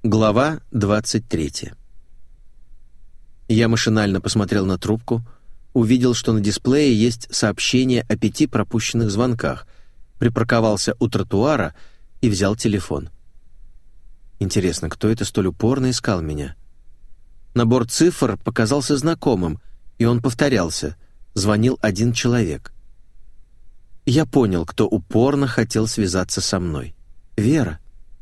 Глава 23. Я машинально посмотрел на трубку, увидел, что на дисплее есть сообщение о 5 пропущенных звонках, припарковался у тротуара и взял телефон. Интересно, кто это столь упорно искал меня? Набор цифр показался знакомым, и он повторялся. Звонил один человек. Я понял, кто упорно хотел связаться со мной. Вера.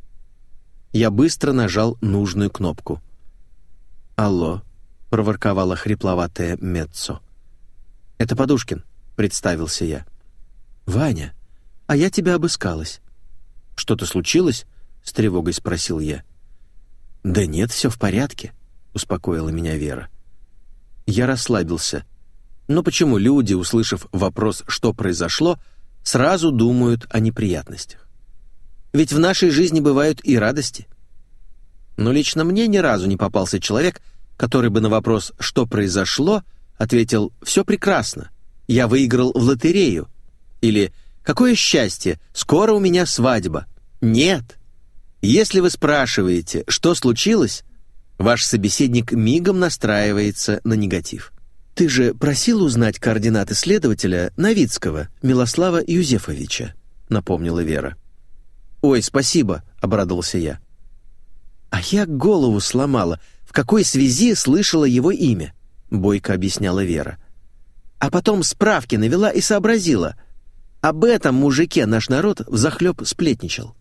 Я быстро нажал нужную кнопку. «Алло», — проворковала хрипловатая Меццо. «Это Подушкин», — представился я. «Ваня, а я тебя обыскалась». «Что-то случилось?» — с тревогой спросил я. «Да нет, все в порядке», — успокоила меня Вера. Я расслабился. Но почему люди, услышав вопрос «что произошло», сразу думают о неприятностях? Ведь в нашей жизни бывают и радости. Но лично мне ни разу не попался человек, который бы на вопрос «что произошло?» ответил «все прекрасно, я выиграл в лотерею» или «какое счастье, скоро у меня свадьба». Нет. Если вы спрашиваете «что случилось?», ваш собеседник мигом настраивается на негатив. «Ты же просил узнать координаты следователя Новицкого Милослава Юзефовича», — напомнила Вера. «Ой, спасибо», — обрадовался я. «А я голову сломала, в какой связи слышала его имя», — бойко объясняла Вера. «А потом справки навела и сообразила. Об этом мужике наш народ взахлеб сплетничал».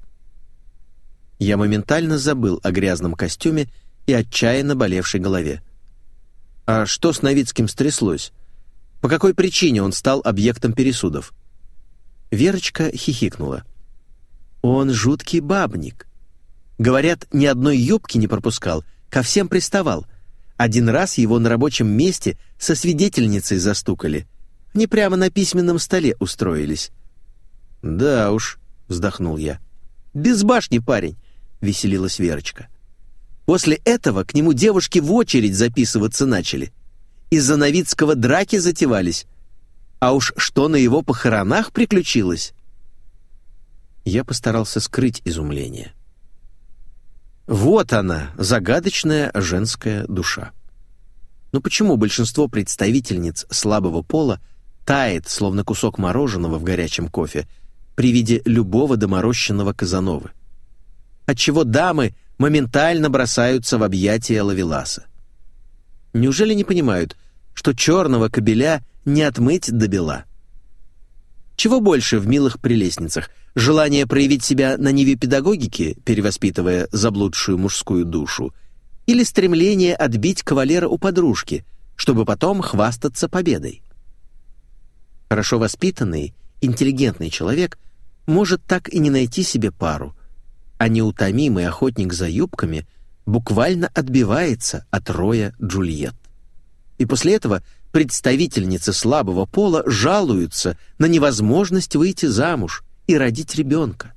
Я моментально забыл о грязном костюме и отчаянно болевшей голове. «А что с Новицким стряслось? По какой причине он стал объектом пересудов?» Верочка хихикнула. «Он жуткий бабник. Говорят, ни одной юбки не пропускал, ко всем приставал. Один раз его на рабочем месте со свидетельницей застукали. Они прямо на письменном столе устроились». «Да уж», — вздохнул я. «Без башни парень», — веселилась Верочка. «После этого к нему девушки в очередь записываться начали. Из-за Новицкого драки затевались. А уж что на его похоронах приключилось!» Я постарался скрыть изумление. Вот она, загадочная женская душа. Но почему большинство представительниц слабого пола тает, словно кусок мороженого в горячем кофе, при виде любого доморощенного Казановы? Отчего дамы моментально бросаются в объятия ловеласа? Неужели не понимают, что черного кобеля не отмыть до бела? Чего больше в милых прелестницах? Желание проявить себя на ниве педагогики, перевоспитывая заблудшую мужскую душу, или стремление отбить кавалера у подружки, чтобы потом хвастаться победой? Хорошо воспитанный, интеллигентный человек может так и не найти себе пару, а неутомимый охотник за юбками буквально отбивается от роя Джульетт. И после этого представительницы слабого пола жалуются на невозможность выйти замуж и родить ребенка.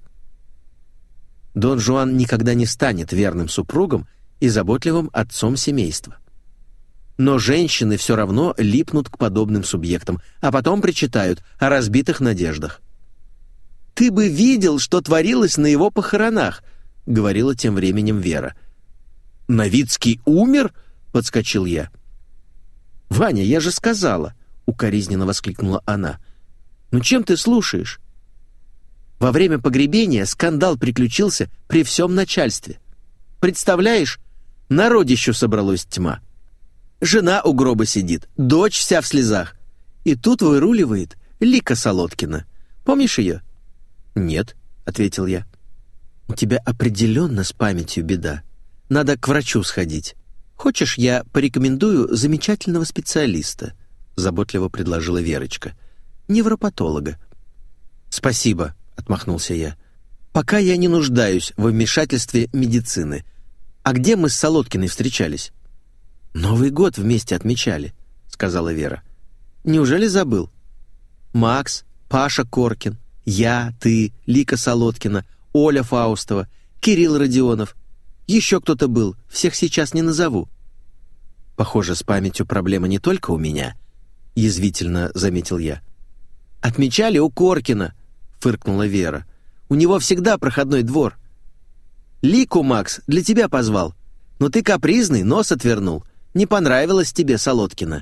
Дон Жуан никогда не станет верным супругом и заботливым отцом семейства. Но женщины все равно липнут к подобным субъектам, а потом причитают о разбитых надеждах. «Ты бы видел, что творилось на его похоронах», — говорила тем временем Вера. «Новицкий умер?» — подскочил я. «Ваня, я же сказала», — укоризненно воскликнула она. «Ну чем ты слушаешь? Во время погребения скандал приключился при всем начальстве. Представляешь, народищу собралось тьма. Жена у гроба сидит, дочь вся в слезах. И тут выруливает Лика Солодкина. Помнишь ее?» «Нет», — ответил я. «У тебя определенно с памятью беда. Надо к врачу сходить. Хочешь, я порекомендую замечательного специалиста?» — заботливо предложила Верочка. «Невропатолога». «Спасибо», — отмахнулся я. «Пока я не нуждаюсь в вмешательстве медицины. А где мы с Солодкиной встречались?» «Новый год вместе отмечали», — сказала Вера. «Неужели забыл? Макс, Паша Коркин, я, ты, Лика Солодкина, Оля Фаустова, Кирилл Родионов. Еще кто-то был, всех сейчас не назову». «Похоже, с памятью проблема не только у меня», — язвительно заметил я. «Отмечали у Коркина», — фыркнула Вера. «У него всегда проходной двор». Лику, Макс, для тебя позвал. Но ты капризный, нос отвернул. Не понравилось тебе Солодкина».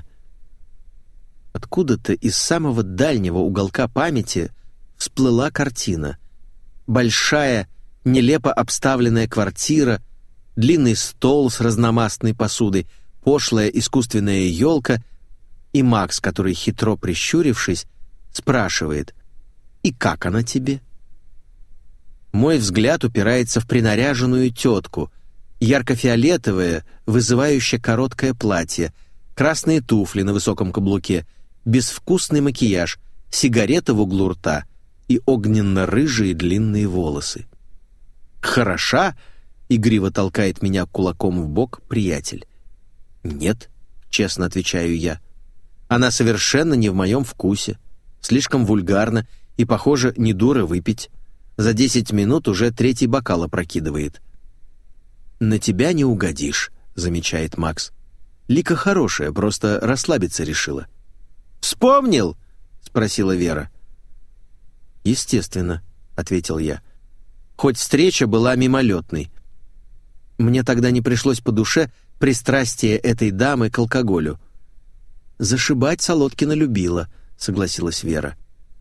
Откуда-то из самого дальнего уголка памяти всплыла картина. Большая, нелепо обставленная квартира, длинный стол с разномастной посудой, пошлая искусственная елка и Макс, который, хитро прищурившись, спрашивает: «И как она тебе?» Мой взгляд упирается в принаряженную тетку, ярко-фиолетовое, вызывающее короткое платье, красные туфли на высоком каблуке, безвкусный макияж, сигарета в углу рта и огненно-рыжие длинные волосы. «Хороша?» — игриво толкает меня кулаком в бок приятель. «Нет», — честно отвечаю я. «Она совершенно не в моем вкусе, слишком вульгарна и, похоже, не дура выпить. За 10 минут уже 3-й бокал опрокидывает». «На тебя не угодишь», — замечает Макс. «Лика хорошая, просто расслабиться решила». «Вспомнил?» — спросила Вера. «Естественно», — ответил я. «Хоть встреча была мимолетной. Мне тогда не пришлось по душе пристрастие этой дамы к алкоголю». «Зашибать Солодкина любила», — согласилась Вера.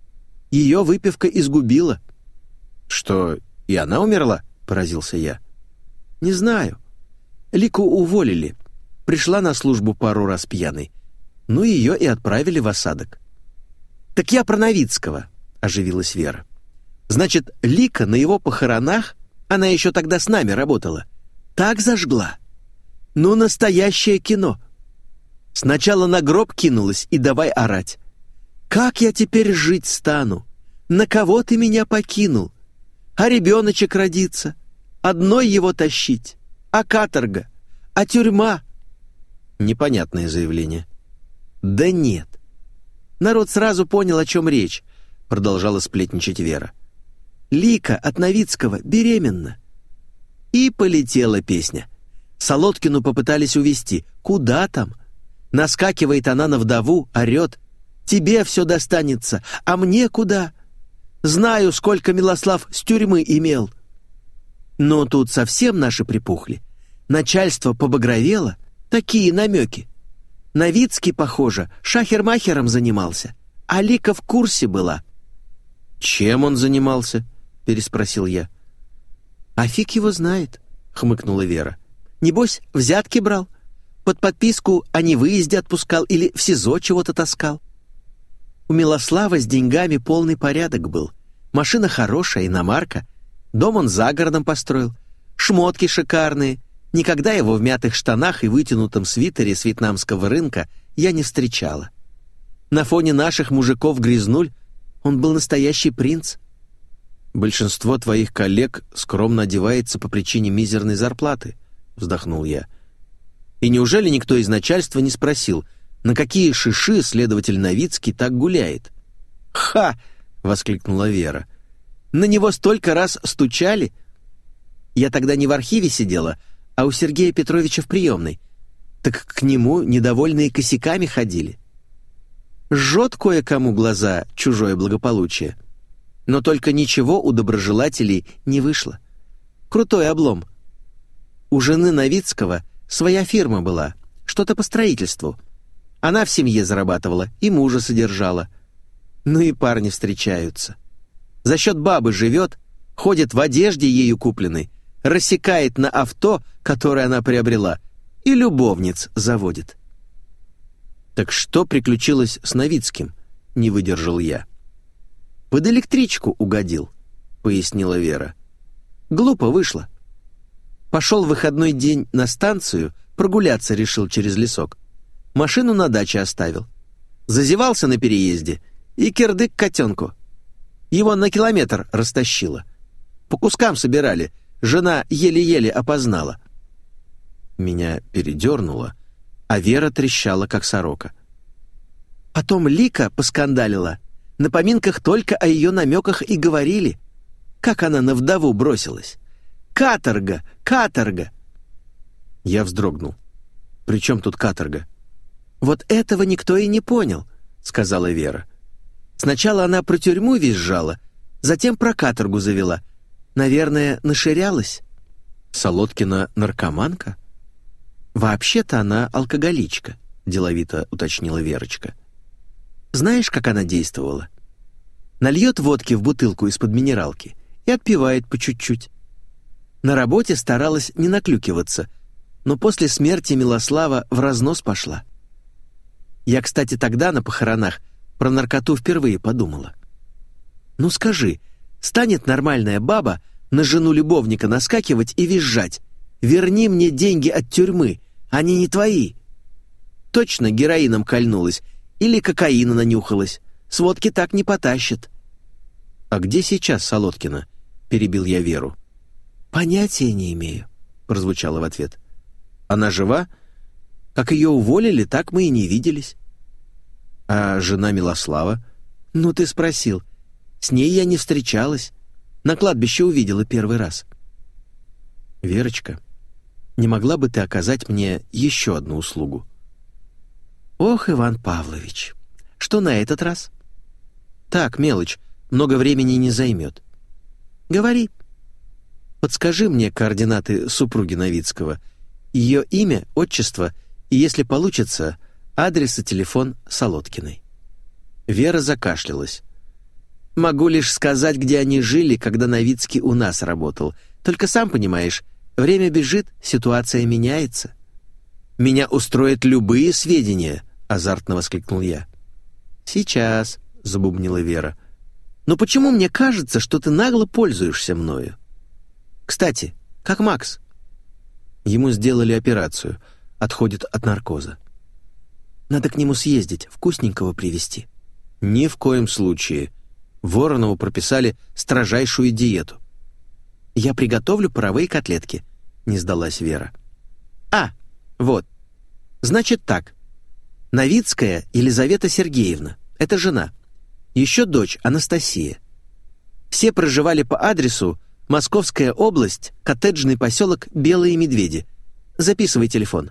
«Ее выпивка изгубила». «Что, и она умерла?» — поразился я. «Не знаю. Лику уволили. Пришла на службу пару раз пьяной. Ну, ее и отправили в осадок». «Так я про Новицкого», — оживилась Вера. «Значит, Лика на его похоронах, она еще тогда с нами работала, так зажгла. Ну, настоящее кино. Сначала на гроб кинулась и давай орать. Как я теперь жить стану? На кого ты меня покинул? А ребеночек родится? Одной его тащить? А каторга? А тюрьма?» Непонятное заявление. «Да нет. Народ сразу понял, о чем речь», — продолжала сплетничать Вера. «Лика от Новицкого беременна». И полетела песня. Солодкину попытались увезти. Куда там? Наскакивает она на вдову, орет: «Тебе все достанется, а мне куда? Знаю, сколько Милослав с тюрьмы имел». Но тут совсем наши припухли. Начальство побагровело, такие намеки. Новицкий, похоже, шахер-махером занимался, а Лика в курсе была. «Чем он занимался?» — переспросил я. «А фиг его знает», — хмыкнула Вера. «Небось, взятки брал, под подписку о невыезде отпускал или в СИЗО чего-то таскал. У Милослава с деньгами полный порядок был. Машина хорошая, иномарка, дом он за городом построил, шмотки шикарные. Никогда его в мятых штанах и вытянутом свитере с вьетнамского рынка я не встречала. На фоне наших мужиков-грязнуль он был настоящий принц». «Большинство твоих коллег скромно одевается по причине мизерной зарплаты», — вздохнул я. «И неужели никто из начальства не спросил, на какие шиши следователь Новицкий так гуляет?» «Ха!» — воскликнула Вера. «На него столько раз стучали. Я тогда не в архиве сидела, а у Сергея Петровича в приемной. Так к нему недовольные косяками ходили. Жжет кое-кому глаза чужое благополучие. Но только ничего у доброжелателей не вышло. Крутой облом. У жены Новицкого своя фирма была, что-то по строительству. Она в семье зарабатывала и мужа содержала. Ну и парни встречаются. За счет бабы живет, ходит в одежде ею купленной, рассекает на авто, которое она приобрела, и любовниц заводит». «Так что приключилось с Новицким?» — не выдержал я. «Под электричку угодил», — пояснила Вера. «Глупо вышло. Пошел в выходной день на станцию, прогуляться решил через лесок. Машину на даче оставил. Зазевался на переезде и кирдык котенку. Его на километр растащило. По кускам собирали, жена еле-еле опознала». Меня передернуло, а Вера трещала, как сорока. «Потом Лика поскандалила. На поминках только о ее намеках и говорили. Как она на вдову бросилась. Каторга! Каторга!» Я вздрогнул. «При чем тут каторга?» «Вот этого никто и не понял», — сказала Вера. «Сначала она про тюрьму визжала, затем про каторгу завела. Наверное, наширялась. Солодкина наркоманка? Вообще-то она алкоголичка, деловито уточнила Верочка. Знаешь, как она действовала? Нальет водки в бутылку из-под минералки и отпивает по чуть-чуть. На работе старалась не наклюкиваться, но после смерти Милослава в разнос пошла. Я, кстати, тогда на похоронах про наркоту впервые подумала. Ну скажи, станет нормальная баба на жену любовника наскакивать и визжать: «Верни мне деньги от тюрьмы, они не твои». Точно героином кольнулась или кокаина нанюхалась. С водки так не потащит. «А где сейчас Солодкина?» — перебил я Веру. «Понятия не имею», — прозвучало в ответ. «Она жива? Как ее уволили, так мы и не виделись». «А жена Милослава?» «Ну ты спросил. С ней я не встречалась. На кладбище увидела первый раз». «Верочка, не могла бы ты оказать мне еще одну услугу?» «Ох, Иван Павлович, что на этот раз?» «Так, мелочь, много времени не займет». «Говори». «Подскажи мне координаты супруги Новицкого, ее имя, отчество и, если получится, адрес и телефон Солодкиной». Вера закашлялась. «Могу лишь сказать, где они жили, когда Новицкий у нас работал. Только сам понимаешь, время бежит, ситуация меняется». «Меня устроят любые сведения», — азартно воскликнул я. «Сейчас», — забубнила Вера. «Но почему мне кажется, что ты нагло пользуешься мною? Кстати, как Макс?» Ему сделали операцию, отходит от наркоза. «Надо к нему съездить, вкусненького привезти». «Ни в коем случае. Воронову прописали строжайшую диету». «Я приготовлю паровые котлетки», — не сдалась Вера. «А, вот. Значит так. Новицкая Елизавета Сергеевна, это жена. Еще дочь Анастасия. Все проживали по адресу Московская область, коттеджный поселок Белые Медведи. Записывай телефон».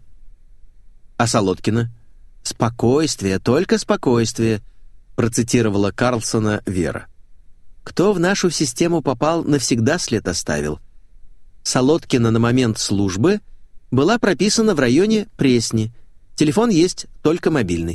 «А Солодкина?» «Спокойствие, только спокойствие», — процитировала Карлсона Вера. «Кто в нашу систему попал, навсегда след оставил. Солодкина на момент службы была прописана в районе Пресни. Телефон есть, только мобильный».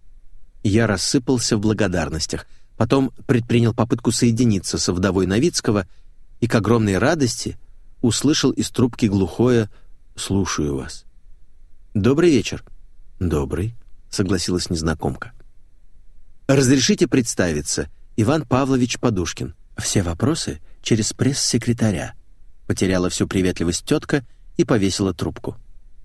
Я рассыпался в благодарностях, потом предпринял попытку соединиться со вдовой Новицкого и к огромной радости услышал из трубки глухое «Слушаю вас». «Добрый вечер». «Добрый», — согласилась незнакомка. «Разрешите представиться, Иван Павлович Подушкин. Все вопросы через пресс-секретаря». Потеряла всю приветливость тетка и повесила трубку.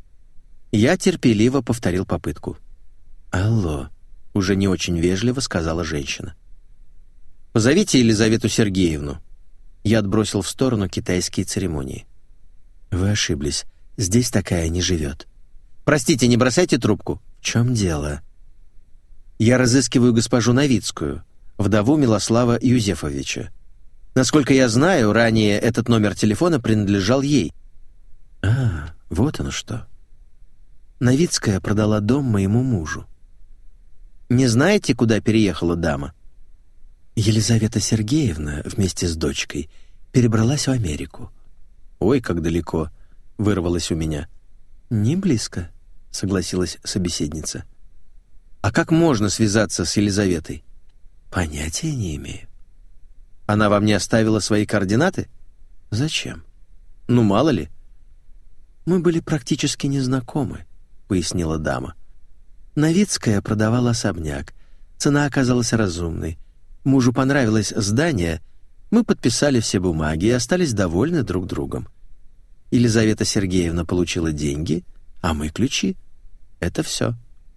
Я терпеливо повторил попытку. «Алло», — уже не очень вежливо сказала женщина. «Позовите Елизавету Сергеевну». Я отбросил в сторону китайские церемонии. «Вы ошиблись. Здесь такая не живет». «Простите, не бросайте трубку». «В чем дело?» «Я разыскиваю госпожу Новицкую, вдову Милослава Юзефовича. Насколько я знаю, ранее этот номер телефона принадлежал ей». «А, вот оно что». Новицкая продала дом моему мужу. «Не знаете, куда переехала дама?» Елизавета Сергеевна вместе с дочкой перебралась в Америку. «Ой, как далеко», — вырвалось у меня. «Не близко», — согласилась собеседница. «А как можно связаться с Елизаветой?» «Понятия не имею». «Она вам не оставила свои координаты?» «Зачем?» «Ну, мало ли». «Мы были практически незнакомы», — пояснила дама. «Новицкая продавала особняк. Цена оказалась разумной. Мужу понравилось здание. Мы подписали все бумаги и остались довольны друг другом. Елизавета Сергеевна получила деньги, а мы ключи. Это все».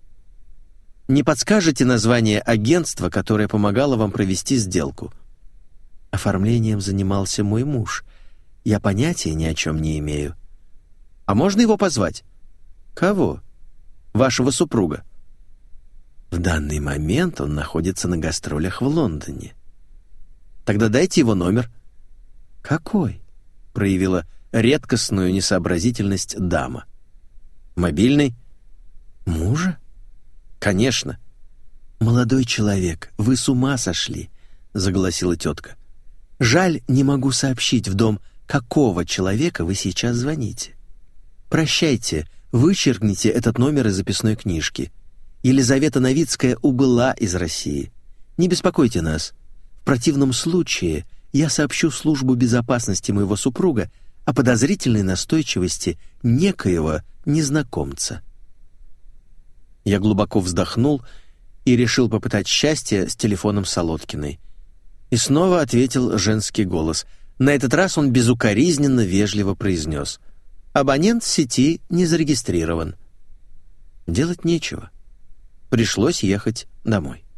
«Не подскажете название агентства, которое помогало вам провести сделку?» «Оформлением занимался мой муж. Я понятия ни о чем не имею». «А можно его позвать?» «Кого?» «Вашего супруга». «В данный момент он находится на гастролях в Лондоне». «Тогда дайте его номер». «Какой?» — проявила редкостную несообразительность дама. «Мобильный». «Мужа?» «Конечно». «Молодой человек, вы с ума сошли», — заголосила тетка. «Жаль, не могу сообщить в дом, какого человека вы сейчас звоните. Прощайте, вычеркните этот номер из записной книжки. Елизавета Новицкая убыла из России. Не беспокойте нас. В противном случае я сообщу службу безопасности моего супруга о подозрительной настойчивости некоего незнакомца». Я глубоко вздохнул и решил попытать счастье с телефоном Солодкиной. И снова ответил женский голос. На этот раз он безукоризненно вежливо произнес: «Абонент сети не зарегистрирован». Делать нечего. Пришлось ехать домой.